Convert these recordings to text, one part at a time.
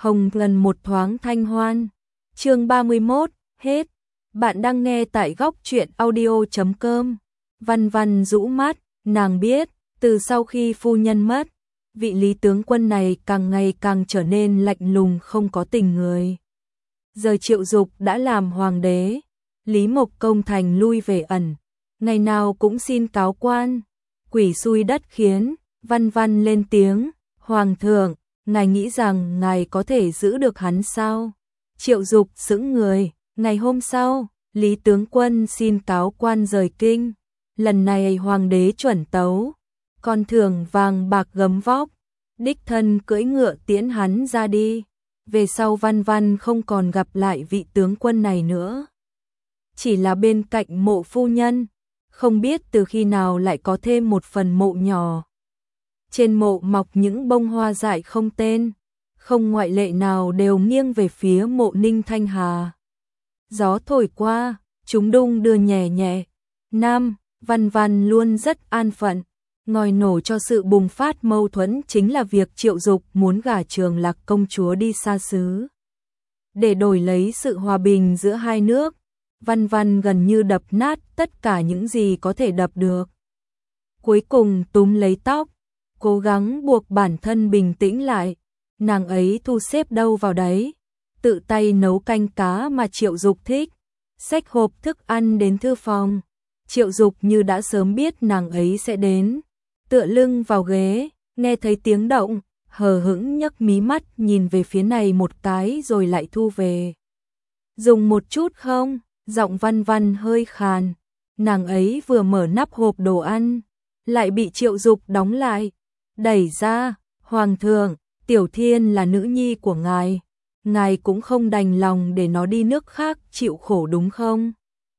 hồng gần một thoáng thanh hoan. Chương 31, hết. Bạn đang nghe tại góc truyện audio.com. Văn Văn rũ mắt, nàng biết, từ sau khi phu nhân mất, vị Lý tướng quân này càng ngày càng trở nên lạnh lùng không có tình người. Giờ Triệu Dục đã làm hoàng đế, Lý Mộc Công thành lui về ẩn, ngày nào cũng xin cáo quan, quỷ xui đất khiến. Văn Văn lên tiếng, hoàng thượng, ngài nghĩ rằng ngài có thể giữ được hắn sao? Triệu Dục sững người, ngày hôm sau, Lý tướng quân xin cáo quan rời kinh, lần này hoàng đế chuẩn tấu, còn thưởng vàng bạc gấm vóc, đích thân cưỡi ngựa tiễn hắn ra đi. Về sau Văn Văn không còn gặp lại vị tướng quân này nữa. Chỉ là bên cạnh mộ phu nhân, không biết từ khi nào lại có thêm một phần mộ nhỏ. Trên mộ mọc những bông hoa dại không tên, không ngoại lệ nào đều nghiêng về phía mộ Ninh Thanh Hà. Gió thổi qua, chúng đung đưa nhẹ nhẹ. Nam, Văn Văn luôn rất an phận. Ngòi nổ cho sự bùng phát mâu thuẫn chính là việc Triệu Dục muốn gả Trường Lạc công chúa đi xa xứ. Để đổi lấy sự hòa bình giữa hai nước, Văn Văn gần như đập nát tất cả những gì có thể đập được. Cuối cùng túm lấy tóc, cố gắng buộc bản thân bình tĩnh lại. Nàng ấy thu xếp đâu vào đấy, tự tay nấu canh cá mà Triệu Dục thích, xách hộp thức ăn đến thư phòng. Triệu Dục như đã sớm biết nàng ấy sẽ đến, tựa lưng vào ghế, nghe thấy tiếng động, hờ hững nhấc mí mắt nhìn về phía này một cái rồi lại thu về. Dùng một chút không? Giọng Văn Văn hơi khàn. Nàng ấy vừa mở nắp hộp đồ ăn, lại bị Triệu Dục đóng lại. Đẩy ra, hoàng thượng, Tiểu Thiên là nữ nhi của ngài cũng không đành lòng để nó đi nước khác chịu khổ đúng không?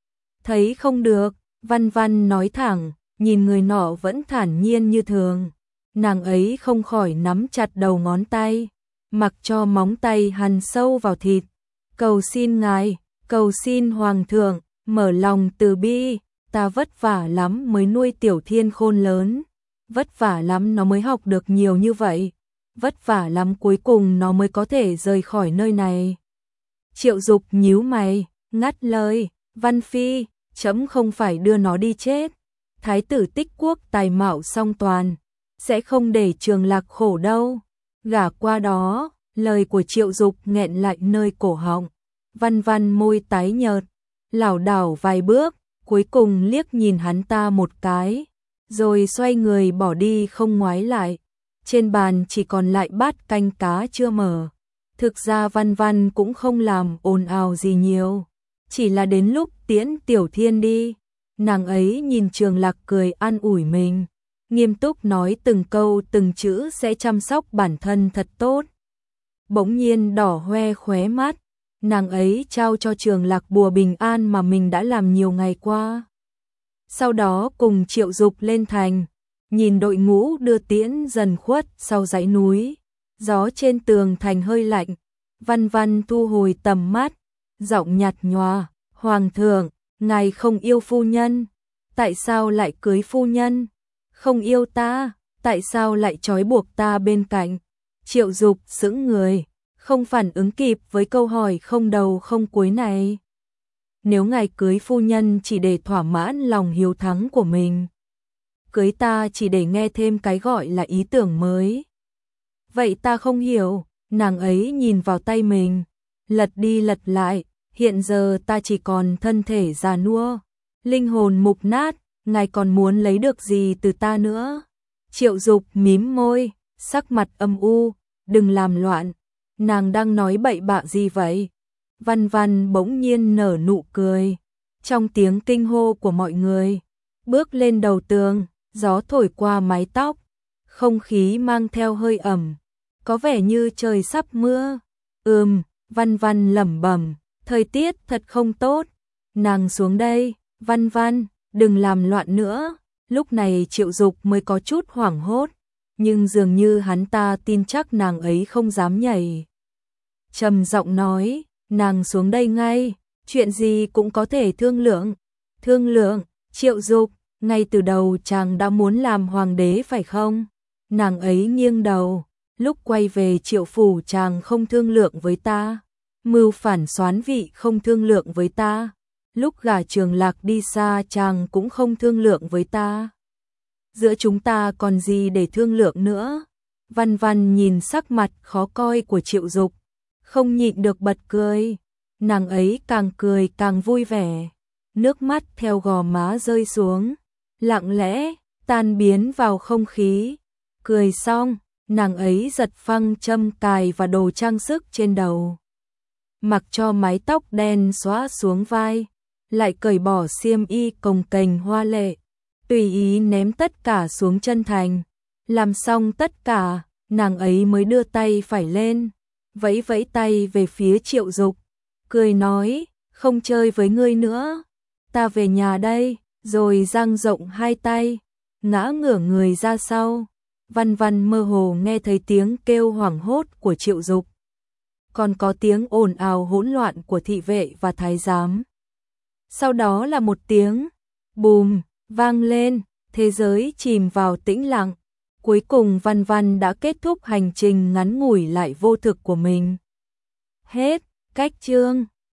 Thấy không được, Văn Văn nói thẳng, nhìn người nọ vẫn thản nhiên như thường. Nàng ấy không khỏi nắm chặt đầu ngón tay, mặc cho móng tay hằn sâu vào thịt. Cầu xin ngài, cầu xin hoàng thượng, mở lòng từ bi, ta vất vả lắm mới nuôi Tiểu Thiên khôn lớn. Vất vả lắm nó mới học được nhiều như vậy. Vất vả lắm cuối cùng nó mới có thể rời khỏi nơi này. Triệu Dục nhíu mày, ngắt lời, Văn Phi, trẫm không phải đưa nó đi chết. Thái tử Tích Quốc tài mạo song toàn, sẽ không để Trường Lạc khổ đâu. Gả qua đó, lời của Triệu Dục nghẹn lại nơi cổ họng. Văn Văn môi tái nhợt, lảo đảo vài bước, cuối cùng liếc nhìn hắn ta một cái, rồi xoay người bỏ đi không ngoái lại. Trên bàn chỉ còn lại bát canh cá chưa mở. Thực ra Văn Văn cũng không làm ồn ào gì nhiều, chỉ là đến lúc tiễn Tiểu Thiên đi, nàng ấy nhìn Trường Lạc cười an ủi mình, nghiêm túc nói từng câu từng chữ sẽ chăm sóc bản thân thật tốt. Bỗng nhiên đỏ hoe khóe mắt, nàng ấy trao cho Trường Lạc bùa bình an mà mình đã làm nhiều ngày qua. Sau đó cùng Triệu Dục lên thành, nhìn đội ngũ đưa tiễn dần khuất sau dãy núi, gió trên tường thành hơi lạnh. Văn Văn thu hồi tầm mắt, giọng nhạt nhòa, hoàng thượng, ngài không yêu phu nhân, tại sao lại cưới phu nhân? Không yêu ta, tại sao lại trói buộc ta bên cạnh? Triệu Dục sững người, không phản ứng kịp với câu hỏi không đầu không cuối này. Nếu ngài cưới phu nhân chỉ để thỏa mãn lòng hiếu thắng của mình, cưới ta chỉ để nghe thêm cái gọi là ý tưởng mới, vậy ta không hiểu. Nàng ấy nhìn vào tay mình, lật đi lật lại, hiện giờ ta chỉ còn thân thể già nua, linh hồn mục nát, ngài còn muốn lấy được gì từ ta nữa? Triệu Dục mím môi, sắc mặt âm u, đừng làm loạn, nàng đang nói bậy bạ gì vậy? Văn Văn bỗng nhiên nở nụ cười, trong tiếng kinh hô của mọi người, bước lên đầu tường, gió thổi qua mái tóc, không khí mang theo hơi ẩm, có vẻ như trời sắp mưa. Văn Văn lẩm bẩm, thời tiết thật không tốt. Nàng xuống đây, Văn Văn, đừng làm loạn nữa. Lúc này Triệu Dục mới có chút hoảng hốt, nhưng dường như hắn ta tin chắc nàng ấy không dám nhảy. Trầm giọng nói, nàng xuống đây ngay, chuyện gì cũng có thể thương lượng. Thương lượng? Triệu Dục, ngay từ đầu chàng đã muốn làm hoàng đế phải không? Nàng ấy nghiêng đầu, Lúc quay về Triệu phủ chàng không thương lượng với ta, mưu phản soán vị không thương lượng với ta, lúc gả Trường Lạc đi xa chàng cũng không thương lượng với ta. Giữa chúng ta còn gì để thương lượng nữa? Văn Văn nhìn sắc mặt khó coi của Triệu Dục, không nhịn được bật cười. Nàng ấy càng cười càng vui vẻ, nước mắt theo gò má rơi xuống, lặng lẽ tan biến vào không khí. Cười xong, nàng ấy giật phăng châm cài và đồ trang sức trên đầu, mặc cho mái tóc đen xõa xuống vai, lại cởi bỏ xiêm y cồng kềnh hoa lệ, tùy ý ném tất cả xuống chân thành. Làm xong tất cả, nàng ấy mới đưa tay phải lên, vẫy vẫy tay về phía Triệu Dục, cười nói, không chơi với ngươi nữa, ta về nhà đây, rồi dang rộng hai tay, ngã ngửa người ra sau. Văn Văn mơ hồ nghe thấy tiếng kêu hoảng hốt của Triệu Dục, còn có tiếng ồn ào hỗn loạn của thị vệ và thái giám. Sau đó là một tiếng bùm vang lên, thế giới chìm vào tĩnh lặng. Cuối cùng Văn Văn đã kết thúc hành trình ngắn ngủi lại vô thực của mình. Hết cách chương.